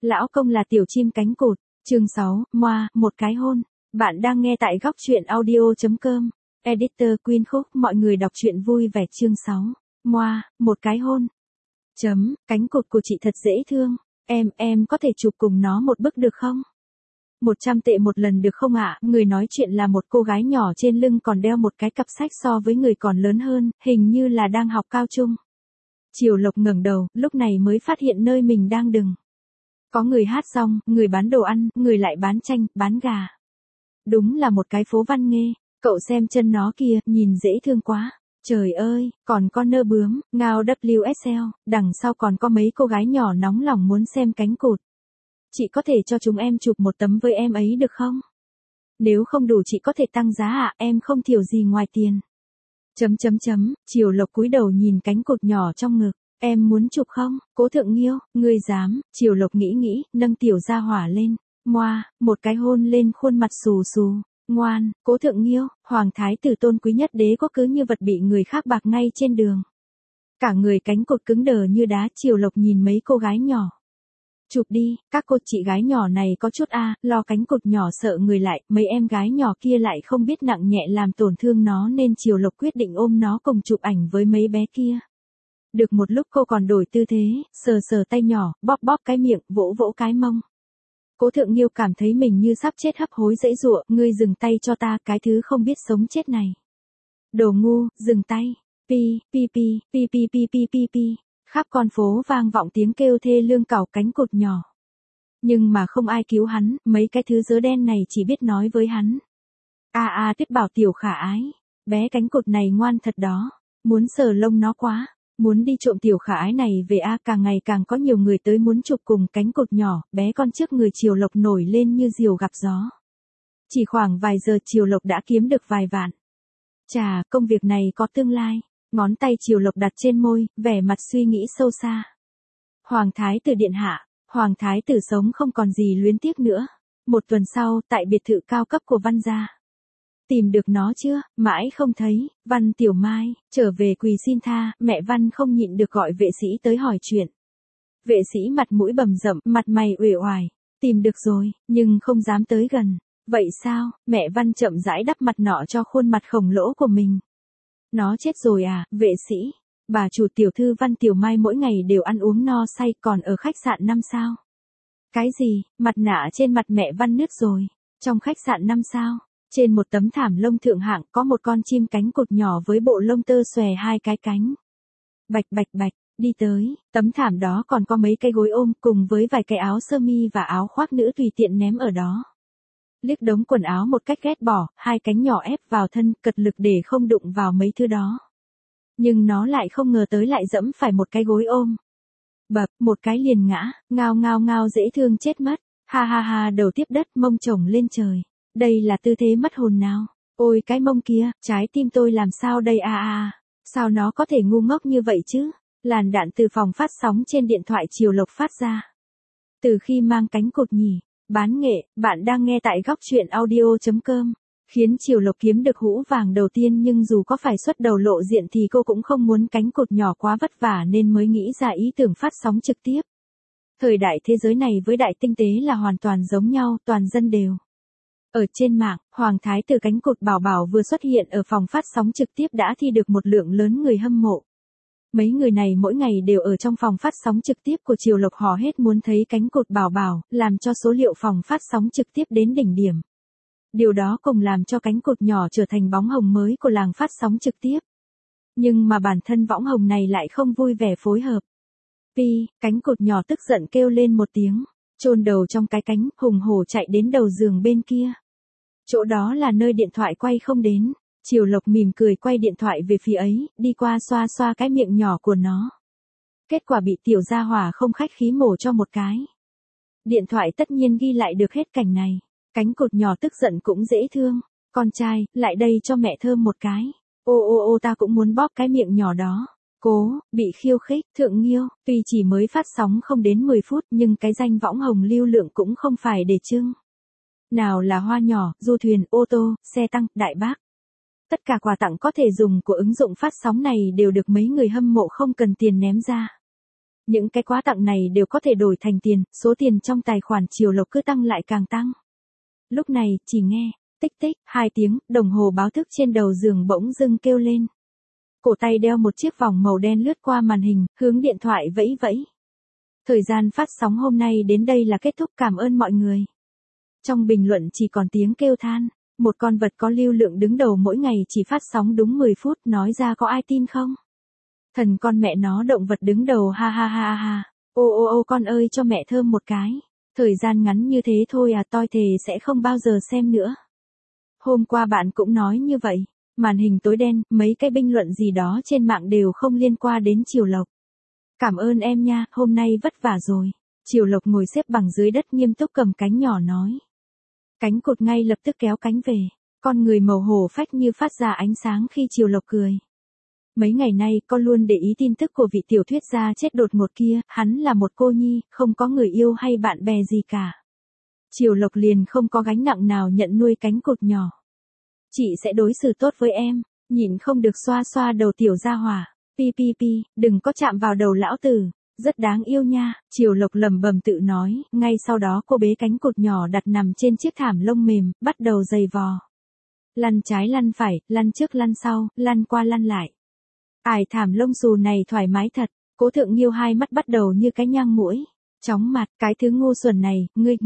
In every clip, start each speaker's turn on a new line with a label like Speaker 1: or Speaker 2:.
Speaker 1: Lão công là tiểu chim cánh cụt. Chương 6, Moa, một cái hôn. Bạn đang nghe tại góc truyện audio.com. Editor Queen Khúc. Mọi người đọc truyện vui vẻ. Chương 6, Moa, một cái hôn. Cánh cụt của chị thật dễ thương. Em có thể chụp cùng nó một bức được không? 100 tệ một lần được không ạ? Người nói chuyện là một cô gái nhỏ trên lưng còn đeo một cái cặp sách so với người còn lớn hơn, hình như là đang học cao trung. Triều Lộc ngẩng đầu, lúc này mới phát hiện nơi mình đang đứng. Có người hát rong, người bán đồ ăn, người lại bán chanh, bán gà. Đúng là một cái phố văn nghê. Cậu xem chân nó kìa, nhìn dễ thương quá. Trời ơi, còn con nơ bướm, ngao WSL, đằng sau còn có mấy cô gái nhỏ nóng lòng muốn xem cánh cụt. Chị có thể cho chúng em chụp một tấm với em ấy được không? Nếu không đủ chị có thể tăng giá ạ, em không thiểu gì ngoài tiền. Triều Lộc cúi đầu nhìn cánh cụt nhỏ trong ngực. Em muốn chụp không? Cố Thượng Nghiêu, ngươi dám? Triều Lộc nghĩ, nâng tiểu gia hỏa lên. Moa, một cái hôn lên khuôn mặt xù xù. Ngoan, Cố Thượng Nghiêu, hoàng thái tử tôn quý nhất đế quốc cứ như vật bị người khác bạc ngay trên đường. Cả người cánh cụt cứng đờ như đá. Triều Lộc nhìn mấy cô gái nhỏ. Chụp đi, các cô chị gái nhỏ này có chút lo cánh cụt nhỏ sợ người lại, mấy em gái nhỏ kia lại không biết nặng nhẹ làm tổn thương nó nên Triều Lộc quyết định ôm nó cùng chụp ảnh với mấy bé kia. Được một lúc cô còn đổi tư thế, sờ tay nhỏ, bóp cái miệng, vỗ cái mông. Cố Thượng Nghiêu cảm thấy mình như sắp chết hấp hối dãy giụa, ngươi dừng tay cho ta, cái thứ không biết sống chết này. Đồ ngu, dừng tay. Pi. Khắp con phố vang vọng tiếng kêu thê lương cào cánh cụt nhỏ. Nhưng mà không ai cứu hắn, mấy cái thứ dớ đen này chỉ biết nói với hắn. Tuyết bảo tiểu khả ái. Bé cánh cụt này ngoan thật đó. Muốn sờ lông nó quá. Muốn đi trộm tiểu khả ái này về càng ngày càng có nhiều người tới muốn chụp cùng cánh cụt nhỏ, bé con trước người Triều Lộc nổi lên như diều gặp gió. Chỉ khoảng vài giờ Triều Lộc đã kiếm được vài vạn. Chà, công việc này có tương lai. Ngón tay Triều Lộc đặt trên môi, vẻ mặt suy nghĩ sâu xa. Hoàng thái tử điện hạ, hoàng thái tử sống không còn gì luyến tiếc nữa. Một tuần sau, tại biệt thự cao cấp của Văn gia. Tìm được nó chưa? Mãi không thấy. Văn Tiểu Mai, trở về quỳ xin tha, mẹ Văn không nhịn được gọi vệ sĩ tới hỏi chuyện. Vệ sĩ mặt mũi bầm rậm, mặt mày uể oải. Tìm được rồi, nhưng không dám tới gần. Vậy sao? Mẹ Văn chậm rãi đắp mặt nọ cho khuôn mặt khổng lỗ của mình. Nó chết rồi à, vệ sĩ? Bà chủ tiểu thư Văn Tiểu Mai mỗi ngày đều ăn uống no say còn ở khách sạn 5 sao. Cái gì? Mặt nạ trên mặt mẹ Văn nứt rồi. Trong khách sạn 5 sao? Trên một tấm thảm lông thượng hạng có một con chim cánh cụt nhỏ với bộ lông tơ xòe hai cái cánh. Bạch, đi tới, tấm thảm đó còn có mấy cái gối ôm cùng với vài cái áo sơ mi và áo khoác nữ tùy tiện ném ở đó. Liếc đống quần áo một cách ghét bỏ, hai cánh nhỏ ép vào thân cật lực để không đụng vào mấy thứ đó. Nhưng nó lại không ngờ tới lại dẫm phải một cái gối ôm. Bập, một cái liền ngã, ngao dễ thương chết mất. Ha, đầu tiếp đất mông chồng lên trời. Đây là tư thế mất hồn nào? Ôi cái mông kia, trái tim tôi làm sao đây Sao nó có thể ngu ngốc như vậy chứ? Làn đạn từ phòng phát sóng trên điện thoại Triều Lộc phát ra. Từ khi mang cánh cụt nhỉ? Bán nghệ, bạn đang nghe tại góc truyện audio.com. Khiến Triều Lộc kiếm được hũ vàng đầu tiên nhưng dù có phải xuất đầu lộ diện thì cô cũng không muốn cánh cụt nhỏ quá vất vả nên mới nghĩ ra ý tưởng phát sóng trực tiếp. Thời đại thế giới này với đại tinh tế là hoàn toàn giống nhau, toàn dân đều. Ở trên mạng, hoàng thái tử cánh cụt bảo bảo vừa xuất hiện ở phòng phát sóng trực tiếp đã thi được một lượng lớn người hâm mộ. Mấy người này mỗi ngày đều ở trong phòng phát sóng trực tiếp của Triều Lộc hò hét muốn thấy cánh cụt bảo bảo, làm cho số liệu phòng phát sóng trực tiếp đến đỉnh điểm. Điều đó cùng làm cho cánh cụt nhỏ trở thành bóng hồng mới của làng phát sóng trực tiếp. Nhưng mà bản thân võng hồng này lại không vui vẻ phối hợp. Cánh cụt nhỏ tức giận kêu lên một tiếng, chôn đầu trong cái cánh, hùng hổ chạy đến đầu giường bên kia. Chỗ đó là nơi điện thoại quay không đến. Triều Lộc mỉm cười quay điện thoại về phía ấy, đi qua xoa cái miệng nhỏ của nó. Kết quả bị tiểu gia hỏa không khách khí mổ cho một cái. Điện thoại tất nhiên ghi lại được hết cảnh này. Cánh cụt nhỏ tức giận cũng dễ thương. Con trai, lại đây cho mẹ thơm một cái. Ô ta cũng muốn bóp cái miệng nhỏ đó. Cố, bị khiêu khích, Thượng Nghiêu, tuy chỉ mới phát sóng không đến 10 phút nhưng cái danh võng hồng lưu lượng cũng không phải để trưng. Nào là hoa nhỏ, du thuyền, ô tô, xe tăng, đại bác. Tất cả quà tặng có thể dùng của ứng dụng phát sóng này đều được mấy người hâm mộ không cần tiền ném ra. Những cái quà tặng này đều có thể đổi thành tiền, số tiền trong tài khoản Triều Lộc cứ tăng lại càng tăng. Lúc này, chỉ nghe, tích tích, 2 tiếng, đồng hồ báo thức trên đầu giường bỗng dưng kêu lên. Cổ tay đeo một chiếc vòng màu đen lướt qua màn hình, hướng điện thoại vẫy vẫy. Thời gian phát sóng hôm nay đến đây là kết thúc, cảm ơn mọi người. Trong bình luận chỉ còn tiếng kêu than, một con vật có lưu lượng đứng đầu mỗi ngày chỉ phát sóng đúng 10 phút, nói ra có ai tin không? Thần con mẹ nó, động vật đứng đầu, ha ha ha ha. Ô ô ô con ơi, cho mẹ thơm một cái. Thời gian ngắn như thế thôi à, tôi thề sẽ không bao giờ xem nữa. Hôm qua bạn cũng nói như vậy. Màn hình tối đen, mấy cái bình luận gì đó trên mạng đều không liên quan đến Triều Lộc. Cảm ơn em nha, hôm nay vất vả rồi. Triều Lộc ngồi xếp bằng dưới đất nghiêm túc cầm cánh nhỏ nói. Cánh cụt ngay lập tức kéo cánh về. Con người màu hổ phách như phát ra ánh sáng khi Triều Lộc cười. Mấy ngày nay con luôn để ý tin tức của vị tiểu thuyết gia chết đột ngột kia, hắn là một cô nhi, không có người yêu hay bạn bè gì cả. Triều Lộc liền không có gánh nặng nào nhận nuôi cánh cụt nhỏ. Chị sẽ đối xử tốt với em, nhịn không được xoa xoa đầu tiểu gia hỏa. Pi pi pi, đừng có chạm vào đầu lão tử, rất đáng yêu nha, Triều Lộc lẩm bẩm tự nói, ngay sau đó cô bế cánh cụt nhỏ đặt nằm trên chiếc thảm lông mềm, bắt đầu giày vò. Lăn trái lăn phải, lăn trước lăn sau, lăn qua lăn lại. Ải thảm lông xù này thoải mái thật, Cố Thượng Nghiêu hai mắt bắt đầu như cái nhang mũi. Chóng mặt, cái thứ ngu xuẩn này,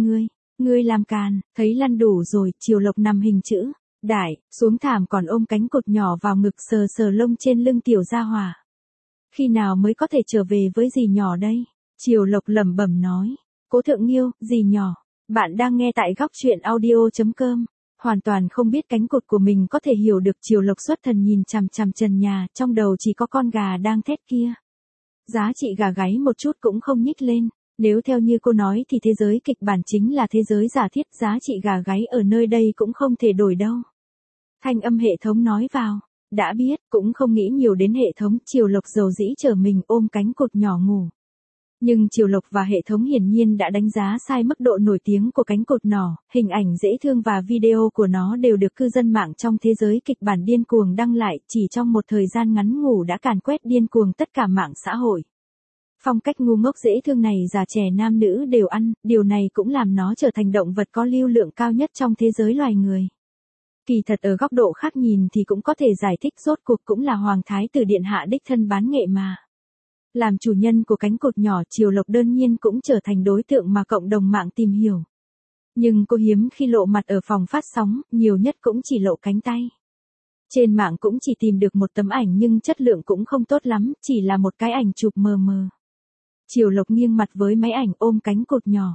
Speaker 1: ngươi làm càn, thấy lăn đủ rồi, Triều Lộc nằm hình chữ đại, xuống thảm còn ôm cánh cụt nhỏ vào ngực sờ sờ lông trên lưng tiểu gia hỏa. Khi nào mới có thể trở về với dì nhỏ đây? Triều Lộc lẩm bẩm nói. Cố Thượng Nghiêu, dì nhỏ, bạn đang nghe tại góc truyện audio.com. Hoàn toàn không biết cánh cụt của mình có thể hiểu được, Triều Lộc xuất thần nhìn chằm chằm trần nhà, trong đầu chỉ có con gà đang thét kia. Giá trị gà gáy một chút cũng không nhích lên. Nếu theo như cô nói thì thế giới kịch bản chính là thế giới giả thiết, giá trị gà gáy ở nơi đây cũng không thể đổi đâu. Thanh âm hệ thống nói vào. Đã biết, cũng không nghĩ nhiều đến hệ thống, Triều Lộc dầu dĩ trở mình ôm cánh cụt nhỏ ngủ. Nhưng Triều Lộc và hệ thống hiển nhiên đã đánh giá sai mức độ nổi tiếng của cánh cụt nhỏ, hình ảnh dễ thương và video của nó đều được cư dân mạng trong thế giới kịch bản điên cuồng đăng lại, chỉ trong một thời gian ngắn ngủ đã càn quét điên cuồng tất cả mạng xã hội. Phong cách ngu ngốc dễ thương này già trẻ nam nữ đều ăn, điều này cũng làm nó trở thành động vật có lưu lượng cao nhất trong thế giới loài người. Kỳ thật ở góc độ khác nhìn thì cũng có thể giải thích, rốt cuộc cũng là Hoàng Thái tử điện hạ đích thân bán nghệ mà. Làm chủ nhân của cánh cụt nhỏ, Triều Lộc đơn nhiên cũng trở thành đối tượng mà cộng đồng mạng tìm hiểu. Nhưng cô hiếm khi lộ mặt ở phòng phát sóng, nhiều nhất cũng chỉ lộ cánh tay. Trên mạng cũng chỉ tìm được một tấm ảnh nhưng chất lượng cũng không tốt lắm, chỉ là một cái ảnh chụp mờ mờ. Triều Lộc nghiêng mặt với máy ảnh ôm cánh cụt nhỏ.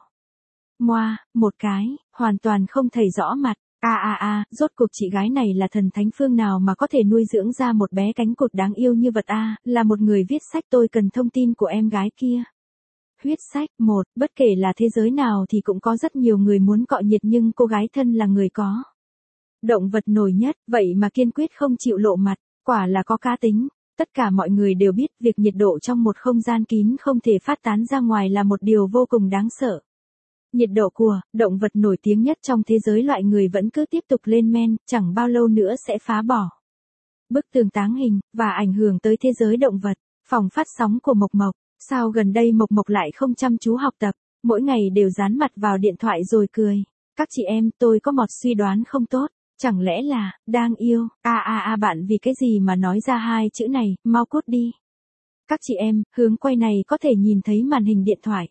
Speaker 1: Moa, một cái, hoàn toàn không thấy rõ mặt. Rốt cuộc chị gái này là thần thánh phương nào mà có thể nuôi dưỡng ra một bé cánh cụt đáng yêu như vật là một người viết sách, tôi cần thông tin của em gái kia. Huyết sách, bất kể là thế giới nào thì cũng có rất nhiều người muốn cọ nhiệt nhưng cô gái thân là người có động vật nổi nhất, vậy mà kiên quyết không chịu lộ mặt, quả là có cá tính. Tất cả mọi người đều biết việc nhiệt độ trong một không gian kín không thể phát tán ra ngoài là một điều vô cùng đáng sợ. Nhiệt độ của động vật nổi tiếng nhất trong thế giới loài người vẫn cứ tiếp tục lên men, chẳng bao lâu nữa sẽ phá bỏ bức tường táng hình, và ảnh hưởng tới thế giới động vật. Phòng phát sóng của Mộc Mộc, sao gần đây Mộc Mộc lại không chăm chú học tập, mỗi ngày đều dán mặt vào điện thoại rồi cười. Các chị em, tôi có một suy đoán không tốt, chẳng lẽ là, đang yêu, bạn vì cái gì mà nói ra hai chữ này, mau cút đi. Các chị em, hướng quay này có thể nhìn thấy màn hình điện thoại.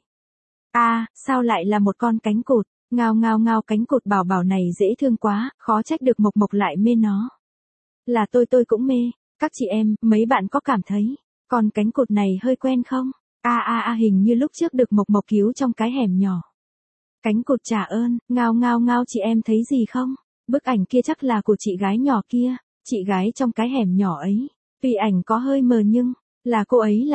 Speaker 1: Sao lại là một con cánh cụt, ngao ngao ngao, cánh cụt bảo bảo này dễ thương quá, khó trách được Mộc Mộc lại mê nó. Là tôi cũng mê, các chị em, mấy bạn có cảm thấy, con cánh cụt này hơi quen không? Hình như lúc trước được Mộc Mộc cứu trong cái hẻm nhỏ. Cánh cụt trả ơn, ngao ngao ngao, chị em thấy gì không? Bức ảnh kia chắc là của chị gái nhỏ kia, chị gái trong cái hẻm nhỏ ấy. Tuy ảnh có hơi mờ nhưng, là cô ấy.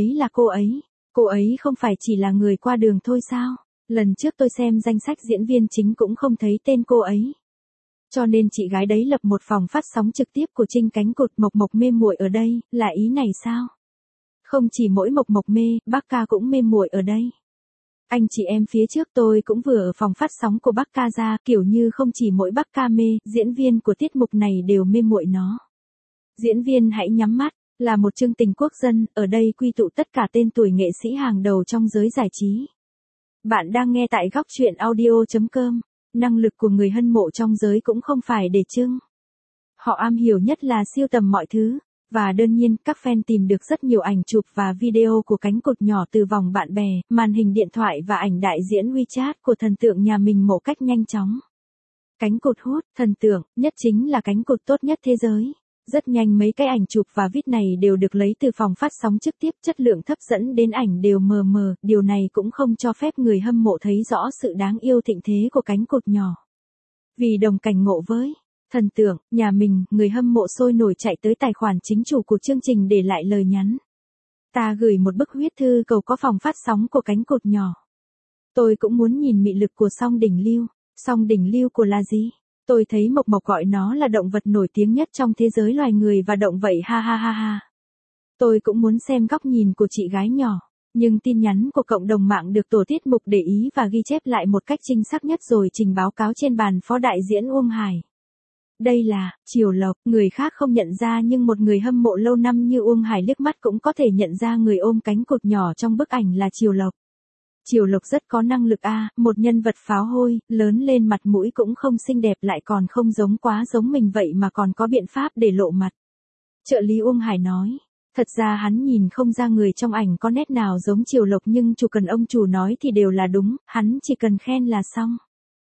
Speaker 1: Cô ấy không phải chỉ là người qua đường thôi sao? Lần trước tôi xem danh sách diễn viên chính cũng không thấy tên cô ấy. Cho nên chị gái đấy lập một phòng phát sóng trực tiếp của Trinh cánh cụt. Mộc Mộc mê muội ở đây, là ý này sao? Không chỉ mỗi Mộc Mộc mê, bác ca cũng mê muội ở đây. Anh chị em phía trước tôi cũng vừa ở phòng phát sóng của bác ca ra, kiểu như không chỉ mỗi bác ca mê, diễn viên của tiết mục này đều mê muội nó. Diễn viên hãy nhắm mắt, Là một chương trình quốc dân, ở đây quy tụ tất cả tên tuổi nghệ sĩ hàng đầu trong giới giải trí. Bạn đang nghe tại góc truyện audio.com. Năng lực của người hâm mộ trong giới cũng không phải để chưng. Họ am hiểu nhất là sưu tầm mọi thứ. Và đương nhiên, các fan tìm được rất nhiều ảnh chụp và video của cánh cụt nhỏ từ vòng bạn bè, màn hình điện thoại và ảnh đại diễn WeChat của thần tượng nhà mình một cách nhanh chóng. Cánh cụt hút, thần tượng, nhất chính là cánh cụt tốt nhất thế giới. Rất nhanh mấy cái ảnh chụp và viết này đều được lấy từ phòng phát sóng trực tiếp, chất lượng thấp dẫn đến ảnh đều mờ mờ, điều này cũng không cho phép người hâm mộ thấy rõ sự đáng yêu thịnh thế của cánh cụt nhỏ. Vì đồng cảnh ngộ với thần tượng, nhà mình, người hâm mộ sôi nổi chạy tới tài khoản chính chủ của chương trình để lại lời nhắn. Ta gửi một bức huyết thư cầu có phòng phát sóng của cánh cụt nhỏ. Tôi cũng muốn nhìn mị lực của Song Đỉnh Lưu. Song Đỉnh Lưu của là gì? Tôi thấy Mộc Mộc gọi nó là động vật nổi tiếng nhất trong thế giới loài người và động vậy ha ha ha ha. Tôi cũng muốn xem góc nhìn của chị gái nhỏ. Nhưng tin nhắn của cộng đồng mạng được tổ tiết mục để ý và ghi chép lại một cách chính xác nhất rồi trình báo cáo trên bàn phó đại diễn Uông Hải. Đây là Triều Lộc, người khác không nhận ra nhưng một người hâm mộ lâu năm như Uông Hải liếc mắt cũng có thể nhận ra người ôm cánh cụt nhỏ trong bức ảnh là Triều Lộc. Triều Lộc rất có năng lực một nhân vật pháo hôi, lớn lên mặt mũi cũng không xinh đẹp lại còn không quá giống mình vậy mà còn có biện pháp để lộ mặt. Trợ lý Uông Hải nói, thật ra hắn nhìn không ra người trong ảnh có nét nào giống Triều Lộc nhưng chủ cần ông chủ nói thì đều là đúng, hắn chỉ cần khen là xong.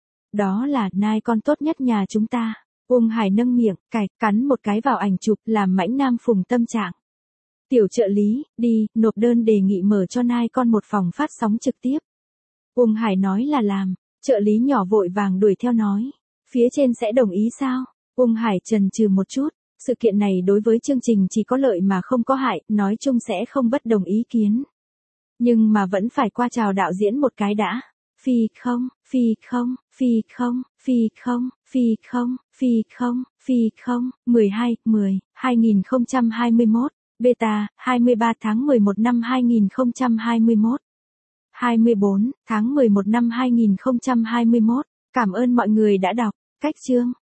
Speaker 1: Đó là nai con tốt nhất nhà chúng ta. Uông Hải nâng miệng, cắn một cái vào ảnh chụp làm mãnh nam phùng tâm trạng. Tiểu trợ lý, đi, nộp đơn đề nghị mở cho nai con một phòng phát sóng trực tiếp. Uông Hải nói là làm, trợ lý nhỏ vội vàng đuổi theo nói. Phía trên sẽ đồng ý sao? Uông Hải chần chừ một chút, sự kiện này đối với chương trình chỉ có lợi mà không có hại, nói chung sẽ không bất đồng ý kiến. Nhưng mà vẫn phải qua chào đạo diễn một cái đã. Phi không, phi không, phi không, phi không, phi không, phi không, phi không, 12/10/2021, beta, 23 tháng 11 năm 2021. 24 tháng 11 năm 2021. Cảm ơn mọi người đã đọc. Cách chương.